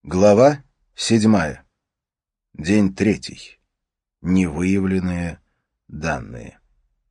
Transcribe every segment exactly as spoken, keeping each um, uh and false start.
Глава седьмая. День третий. Невыявленные данные.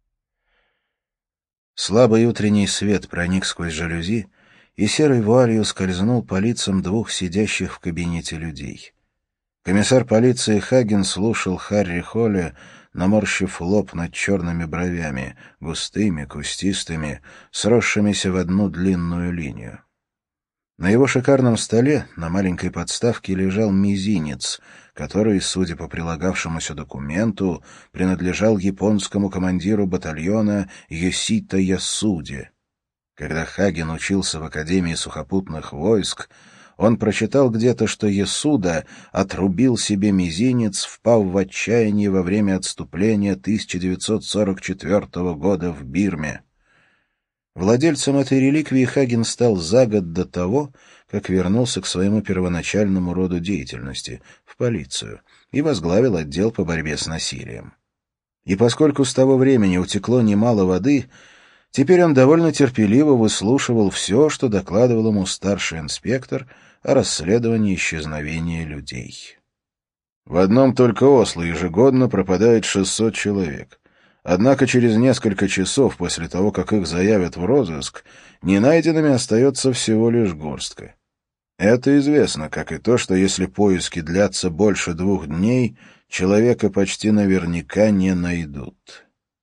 Слабый утренний свет проник сквозь жалюзи и серой вуалью скользнул по лицам двух сидящих в кабинете людей. Комиссар полиции Хаген слушал Харри Холля, наморщив лоб над черными бровями, густыми, кустистыми, сросшимися в одну длинную линию. На его шикарном столе на маленькой подставке лежал мизинец, который, судя по прилагавшемуся документу, принадлежал японскому командиру батальона Йосита Ясуде. Когда Хаген учился в Академии сухопутных войск, он прочитал где-то, что Ясуда отрубил себе мизинец, впав в отчаяние во время отступления тысяча девятьсот сорок четвёртого года в Бирме. Владельцем этой реликвии Хаген стал за год до того, как вернулся к своему первоначальному роду деятельности — в полицию, и возглавил отдел по борьбе с насилием. И поскольку с того времени утекло немало воды, теперь он довольно терпеливо выслушивал все, что докладывал ему старший инспектор о расследовании исчезновения людей. В одном только Осло ежегодно пропадает шестьсот человек. Однако через несколько часов после того, как их заявят в розыск, ненайденными остается всего лишь горстка. Это известно, как и то, что если поиски длятся больше двух дней, человека почти наверняка не найдут.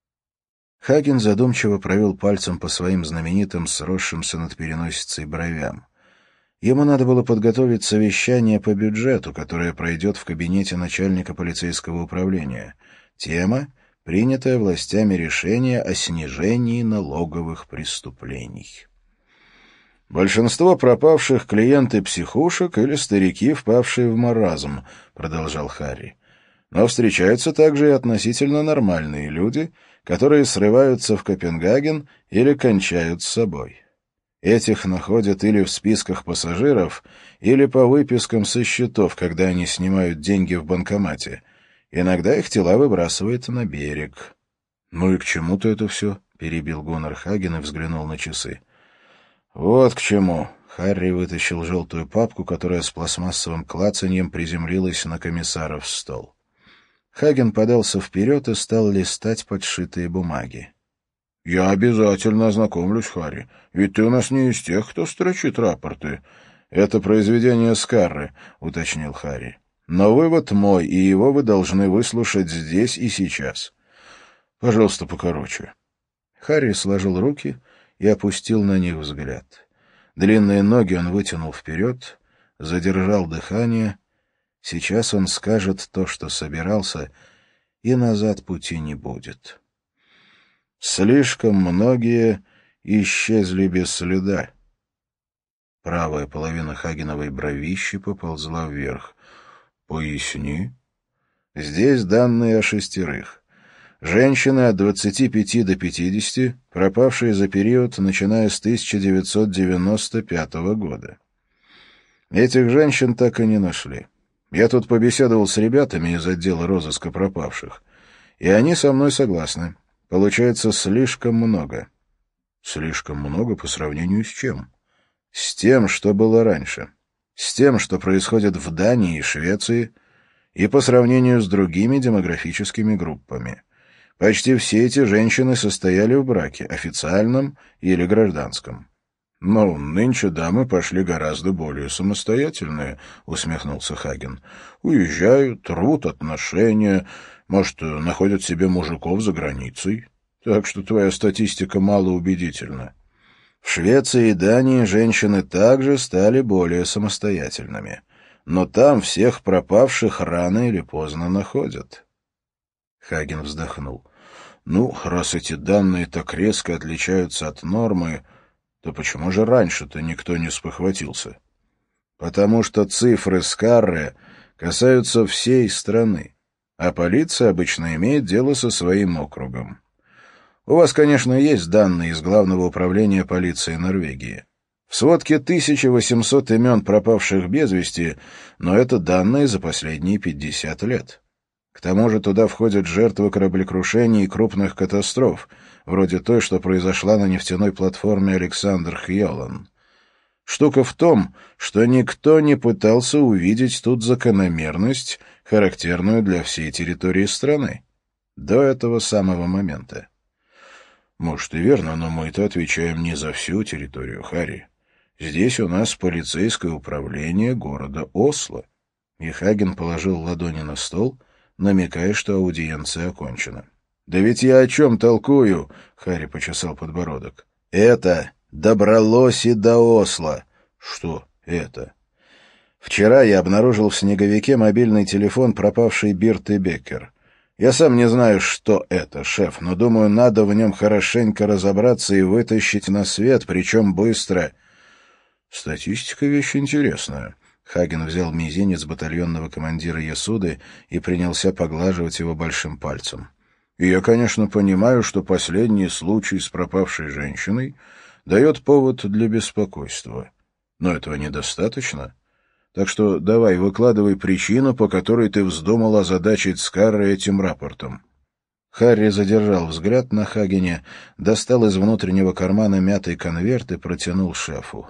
Хаген задумчиво провел пальцем по своим знаменитым сросшимся над переносицей бровям. Ему надо было подготовить совещание по бюджету, которое пройдет в кабинете начальника полицейского управления. Тема — принятое властями решение о снижении налоговых преступлений. «Большинство пропавших — клиенты психушек или старики, впавшие в маразм», — продолжал Харри. «Но встречаются также и относительно нормальные люди, которые срываются в Копенгаген или кончают с собой. Этих находят или в списках пассажиров, или по выпискам со счетов, когда они снимают деньги в банкомате. Иногда их тела выбрасывают на берег». «Ну и к чему-то это все?» — перебил Гуннар Хаген и взглянул на часы. «Вот к чему». Харри вытащил желтую папку, которая с пластмассовым клацаньем приземлилась на комиссаров стол. Хаген подался вперед и стал листать подшитые бумаги. «Я обязательно ознакомлюсь, Харри, ведь ты у нас не из тех, кто строчит рапорты». «Это произведение Скарры», — уточнил Харри. «Но вывод мой, и его вы должны выслушать здесь и сейчас. Пожалуйста, покороче». Харри сложил руки и опустил на них взгляд. Длинные ноги он вытянул вперед, задержал дыхание. Сейчас он скажет то, что собирался, и назад пути не будет. «Слишком многие исчезли без следа». Правая половина Хагеновой бровищи поползла вверх. «Поясни». «Здесь данные о шестерых. Женщины от двадцати пяти до пятидесяти, пропавшие за период, начиная с тысяча девятьсот девяносто пятого года. Этих женщин так и не нашли. Я тут побеседовал с ребятами из отдела розыска пропавших, и они со мной согласны. Получается слишком много». «Слишком много по сравнению с чем?» «С тем, что было раньше. С тем, что происходит в Дании и Швеции, и по сравнению с другими демографическими группами. Почти все эти женщины состояли в браке, официальном или гражданском». «Но нынче дамы пошли гораздо более самостоятельные», — усмехнулся Хаген. «Уезжают, рвут отношения, может, находят себе мужиков за границей. Так что твоя статистика малоубедительна. В Швеции и Дании женщины также стали более самостоятельными. Но там всех пропавших рано или поздно находят». Хаген вздохнул. «Ну, раз эти данные так резко отличаются от нормы, то почему же раньше-то никто не спохватился?» «Потому что цифры Скарры касаются всей страны, а полиция обычно имеет дело со своим округом. У вас, конечно, есть данные из Главного управления полиции Норвегии. В сводке тысяча восемьсот имен пропавших без вести, но это данные за последние пятьдесят лет. К тому же туда входят жертвы кораблекрушений и крупных катастроф, вроде той, что произошла на нефтяной платформе Александр Хьолан. Штука в том, что никто не пытался увидеть тут закономерность, характерную для всей территории страны. До этого самого момента. Может и верно, но мы-то отвечаем не за всю территорию, Харри. Здесь у нас полицейское управление города Осло. И Хаген положил ладони на стол, намекая, что аудиенция окончена. «Да ведь я о чем толкую?» — Харри почесал подбородок. «Это добралось и до Осло». «Что это?» «Вчера я обнаружил в снеговике мобильный телефон пропавшей Бирты Беккер. Я сам не знаю, что это, шеф, но, думаю, надо в нем хорошенько разобраться и вытащить на свет, причем быстро». «Статистика — вещь интересная». Хаген взял мизинец батальонного командира Ясуды и принялся поглаживать его большим пальцем. «И я, конечно, понимаю, что последний случай с пропавшей женщиной дает повод для беспокойства. Но этого недостаточно. Так что давай, выкладывай причину, по которой ты вздумал озадачить Скарра этим рапортом». Харри задержал взгляд на Хагене, достал из внутреннего кармана мятый конверт и протянул шефу.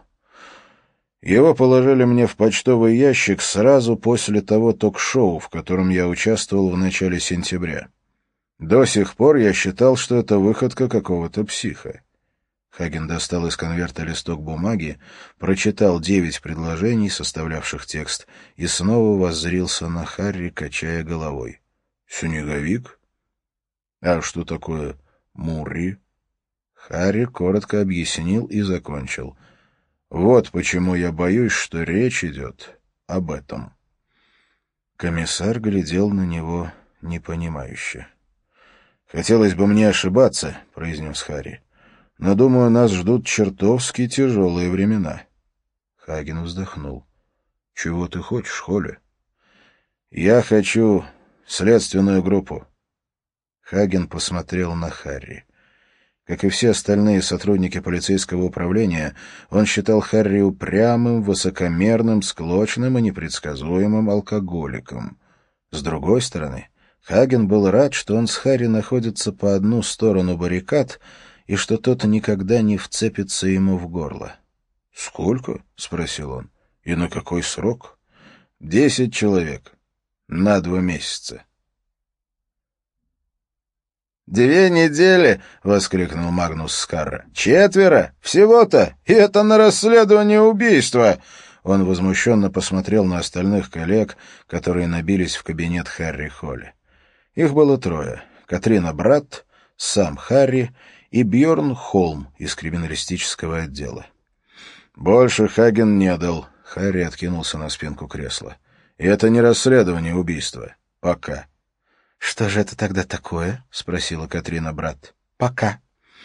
Его положили мне в почтовый ящик сразу после того ток-шоу, в котором я участвовал в начале сентября. До сих пор я считал, что это выходка какого-то психа. Хаген достал из конверта листок бумаги, прочитал девять предложений, составлявших текст, и снова воззрился на Харри, качая головой. «Снеговик? А что такое Мурри?» Харри коротко объяснил и закончил. «Вот почему я боюсь, что речь идет об этом». Комиссар глядел на него непонимающе. «Хотелось бы мне ошибаться», — произнес Харри, — «но, думаю, нас ждут чертовски тяжелые времена». Хаген вздохнул. «Чего ты хочешь, Холли?» «Я хочу следственную группу». Хаген посмотрел на Харри. Как и все остальные сотрудники полицейского управления, он считал Харри упрямым, высокомерным, склочным и непредсказуемым алкоголиком. С другой стороны, Хаген был рад, что он с Харри находится по одну сторону баррикад и что тот никогда не вцепится ему в горло. «Сколько?» — спросил он. «И на какой срок?» «Десять человек. На два месяца». «Две недели!» — воскликнул Магнус Скарра. «Четверо! Всего-то! И это на расследование убийства!» Он возмущенно посмотрел на остальных коллег, которые набились в кабинет Харри Холли. Их было трое. Катрина Братт, сам Харри и Бьорн Холм из криминалистического отдела. «Больше Хаген не дал», — Харри откинулся на спинку кресла. «И это не расследование убийства. Пока». «Что же это тогда такое?» — спросила Катрина Братт. «Пока».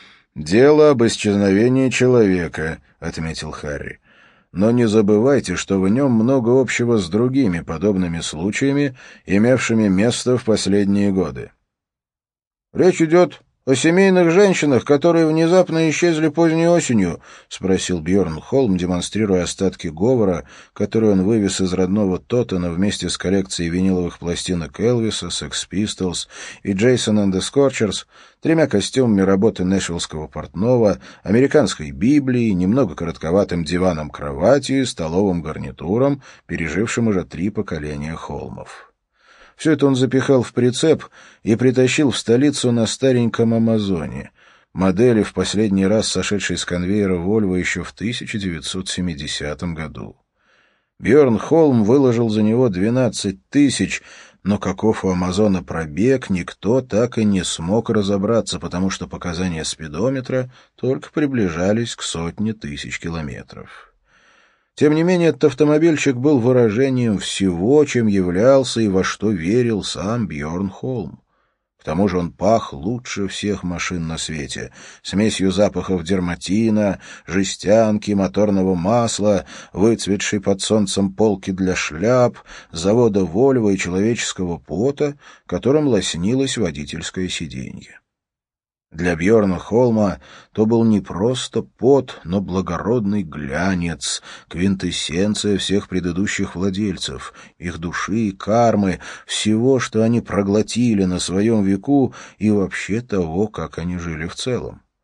«Дело об исчезновении человека», — отметил Харри. «Но не забывайте, что в нем много общего с другими подобными случаями, имевшими место в последние годы». «Речь идет о семейных женщинах, которые внезапно исчезли поздней осенью?» — спросил Бьорн Холм, демонстрируя остатки говора, который он вывез из родного Тоттена вместе с коллекцией виниловых пластинок Элвиса, Sex Pistols и Jason and the Scorchers, тремя костюмами работы нэшвиллского портного, американской Библией, немного коротковатым диваном-кроватью и столовым гарнитуром, пережившим уже три поколения Холмов. Все это он запихал в прицеп и притащил в столицу на стареньком Амазоне, модели, в последний раз сошедшей с конвейера Volvo еще в тысяча девятьсот семидесятом году. Бьорн Холм выложил за него двенадцать тысяч, но каков у Амазона пробег, никто так и не смог разобраться, потому что показания спидометра только приближались к сотне тысяч километров. Тем не менее, этот автомобильчик был выражением всего, чем являлся и во что верил сам Бьорн Холм. К тому же он пах лучше всех машин на свете, смесью запахов дерматина, жестянки, моторного масла, выцветшей под солнцем полки для шляп, завода Вольво и человеческого пота, которым лоснилось водительское сиденье. Для Бьорна Холма то был не просто пот, но благородный глянец, квинтэссенция всех предыдущих владельцев, их души и кармы, всего, что они проглотили на своем веку и вообще того, как они жили в целом.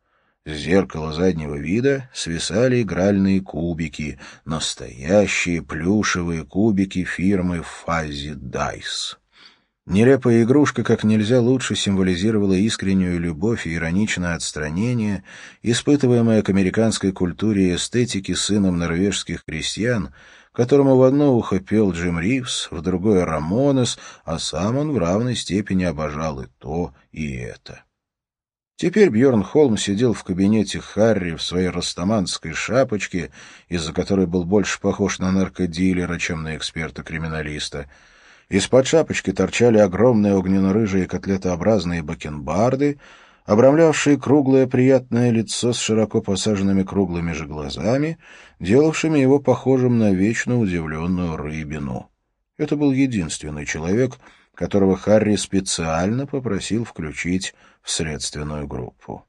С зеркала заднего вида свисали игральные кубики, настоящие плюшевые кубики фирмы Fuzzy Dice. Нелепая игрушка как нельзя лучше символизировала искреннюю любовь и ироничное отстранение, испытываемое к американской культуре и эстетике сыном норвежских крестьян, которому в одно ухо пел Джим Ривз, в другое — Рамонес, а сам он в равной степени обожал и то, и это. Теперь Бьорн Холм сидел в кабинете Харри в своей растаманской шапочке, из-за которой был больше похож на наркодилера, чем на эксперта-криминалиста. Из-под шапочки торчали огромные огненно-рыжие котлетообразные бакенбарды, обрамлявшие круглое приятное лицо с широко посаженными круглыми же глазами, делавшими его похожим на вечно удивленную рыбину. Это был единственный человек, которого Харри специально попросил включить в следственную группу.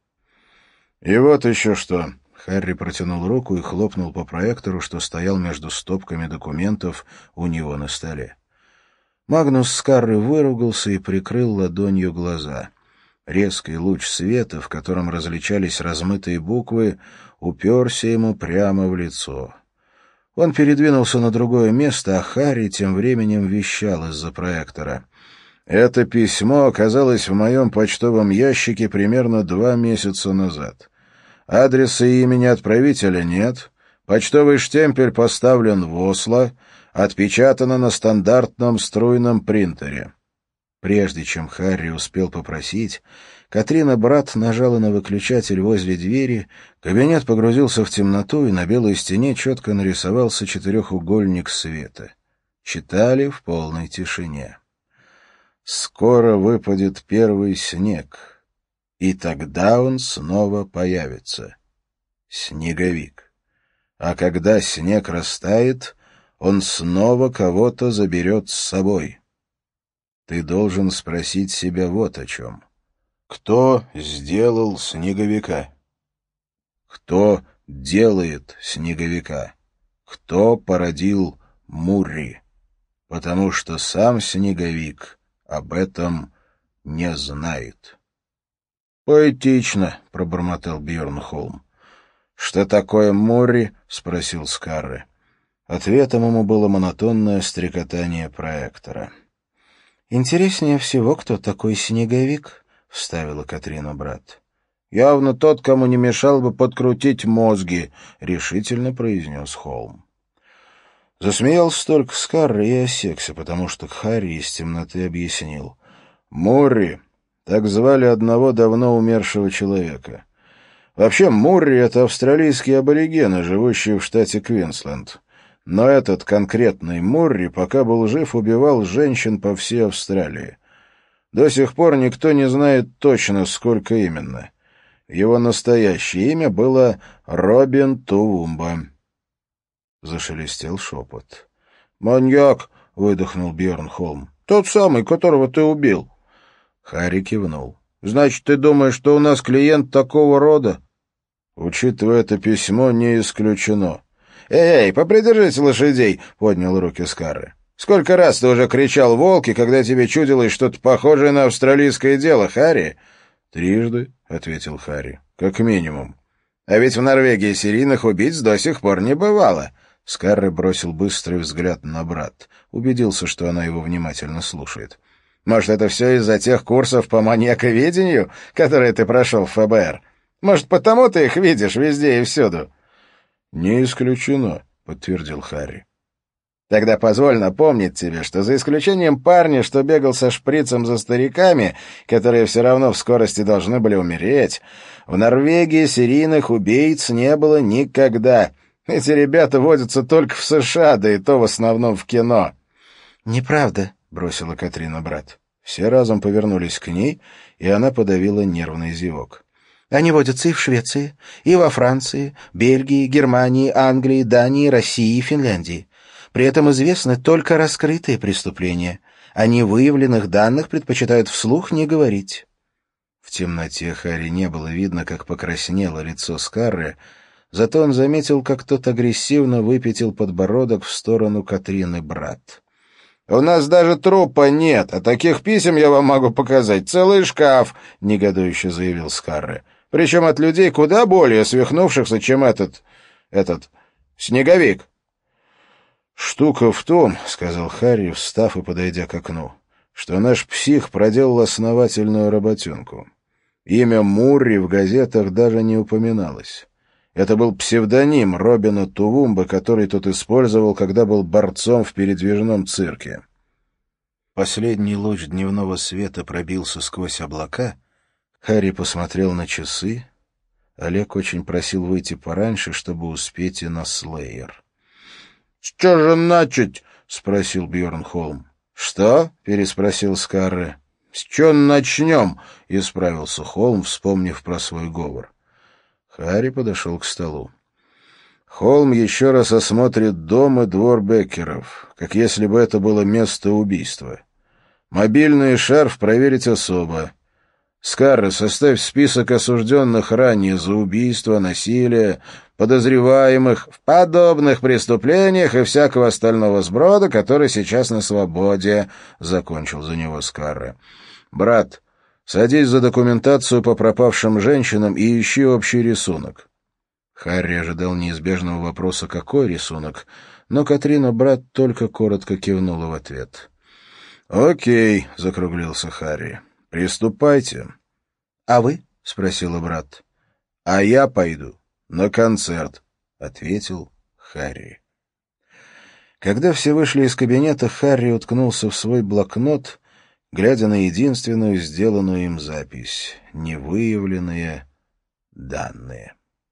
«И вот еще что!» — Харри протянул руку и хлопнул по проектору, что стоял между стопками документов у него на столе. Магнус Скарре выругался и прикрыл ладонью глаза. Резкий луч света, в котором различались размытые буквы, уперся ему прямо в лицо. Он передвинулся на другое место, а Харри тем временем вещал из-за проектора. «Это письмо оказалось в моем почтовом ящике примерно два месяца назад. Адреса и имени отправителя нет, почтовый штемпель поставлен в Осло, отпечатано на стандартном струйном принтере». Прежде чем Харри успел попросить, Катрина Брат нажала на выключатель возле двери, кабинет погрузился в темноту, и на белой стене четко нарисовался четырехугольник света. Читали в полной тишине. «Скоро выпадет первый снег, и тогда он снова появится. Снеговик. А когда снег растает, он снова кого-то заберет с собой. Ты должен спросить себя вот о чем. Кто сделал снеговика? Кто делает снеговика? Кто породил Мурри? Потому что сам снеговик об этом не знает». «Поэтично», — пробормотал Бьорн Холм. «Что такое Мурри?» — спросил Скарре. Ответом ему было монотонное стрекотание проектора. «Интереснее всего, кто такой снеговик», — вставила Катрина Брат. «Явно тот, кому не мешал бы подкрутить мозги», — решительно произнес Холм. Засмеялся только Скарре и осекся, потому что Харри из темноты объяснил. «Мурри, так звали одного давно умершего человека. Вообще, Мурри — это австралийские аборигены, живущие в штате Квинсленд. Но этот конкретный Мурри, пока был жив, убивал женщин по всей Австралии. До сих пор никто не знает точно, сколько именно. Его настоящее имя было Робин Тувумба». Зашелестел шепот. «Маньяк!» — выдохнул Бьорн Холм. «Тот самый, которого ты убил». Харри кивнул. «Значит, ты думаешь, что у нас клиент такого рода?» «Учитывая это письмо, не исключено». «Эй, попридержите лошадей!» — поднял руки Скарре. «Сколько раз ты уже кричал «волки», когда тебе чудилось что-то похожее на австралийское дело, Харри?» «Трижды», — ответил Харри, — «как минимум». «А ведь в Норвегии серийных убийц до сих пор не бывало». Скарре бросил быстрый взгляд на Брат, убедился, что она его внимательно слушает. «Может, это все из-за тех курсов по маньяковедению, которые ты прошел в ФБР? Может, потому ты их видишь везде и всюду?» «Не исключено», — подтвердил Харри. «Тогда позволь напомнить тебе, что за исключением парня, что бегал со шприцем за стариками, которые все равно в скорости должны были умереть, в Норвегии серийных убийц не было никогда. Эти ребята водятся только в США, да и то в основном в кино». «Неправда», — бросила Катрина Брат. Все разом повернулись к ней, и она подавила нервный зевок. «Они водятся и в Швеции, и во Франции, Бельгии, Германии, Англии, Дании, России и Финляндии. При этом известны только раскрытые преступления. О невыявленных данных предпочитают вслух не говорить». В темноте Харри не было видно, как покраснело лицо Скарре, зато он заметил, как тот агрессивно выпятил подбородок в сторону Катрины Брат. «У нас даже трупа нет, а таких писем я вам могу показать целый шкаф», — негодующе заявил Скарре. Причем от людей куда более свихнувшихся, чем этот... этот... снеговик. «Штука в том, — сказал Харри, встав и подойдя к окну, — что наш псих проделал основательную работенку. Имя Мурри в газетах даже не упоминалось. Это был псевдоним Робина Тувумба, который тот использовал, когда был борцом в передвижном цирке». Последний луч дневного света пробился сквозь облака. Харри посмотрел на часы. Олег очень просил выйти пораньше, чтобы успеть и на Слеер. — С чего же начать? — спросил Бьерн Холм. — Что? — переспросил Скарре. — С чего начнем? — исправился Холм, вспомнив про свой говор. Харри подошел к столу. Холм еще раз осмотрит дом и двор Беккеров, как если бы это было место убийства. Мобильный шарф проверить особо. Скарре, составь список осужденных ранее за убийство, насилие, подозреваемых в подобных преступлениях и всякого остального сброда, который сейчас на свободе, — закончил за него Скарре. — Брат, садись за документацию по пропавшим женщинам и ищи общий рисунок. Харри ожидал неизбежного вопроса «какой рисунок?», но Катрина брат только коротко кивнула в ответ. «Окей», — закруглился Харри, — «приступайте». «А вы?» — спросила брат. «А я пойду на концерт», — ответил Харри. Когда все вышли из кабинета, Харри уткнулся в свой блокнот, глядя на единственную сделанную им запись — невыявленные данные.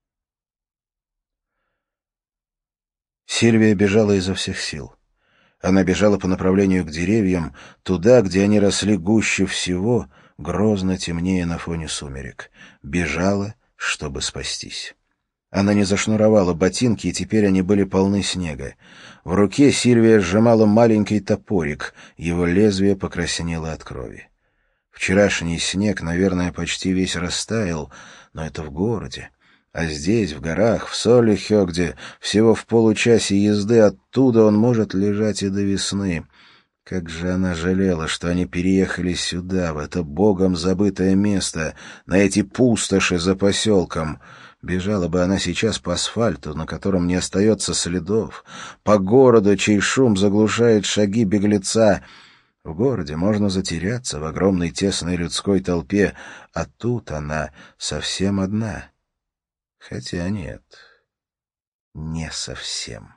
Сильвия бежала изо всех сил. Она бежала по направлению к деревьям, туда, где они росли гуще всего, грозно темнее на фоне сумерек. Бежала, чтобы спастись. Она не зашнуровала ботинки, и теперь они были полны снега. В руке Сильвия сжимала маленький топорик, его лезвие покраснело от крови. Вчерашний снег, наверное, почти весь растаял, но это в городе. А здесь, в горах, в Солихёгде, всего в получасе езды оттуда он может лежать и до весны. Как же она жалела, что они переехали сюда, в это богом забытое место, на эти пустоши за поселком. Бежала бы она сейчас по асфальту, на котором не остается следов, по городу, чей шум заглушает шаги беглеца. В городе можно затеряться в огромной тесной людской толпе, а тут она совсем одна. Хотя нет, не совсем.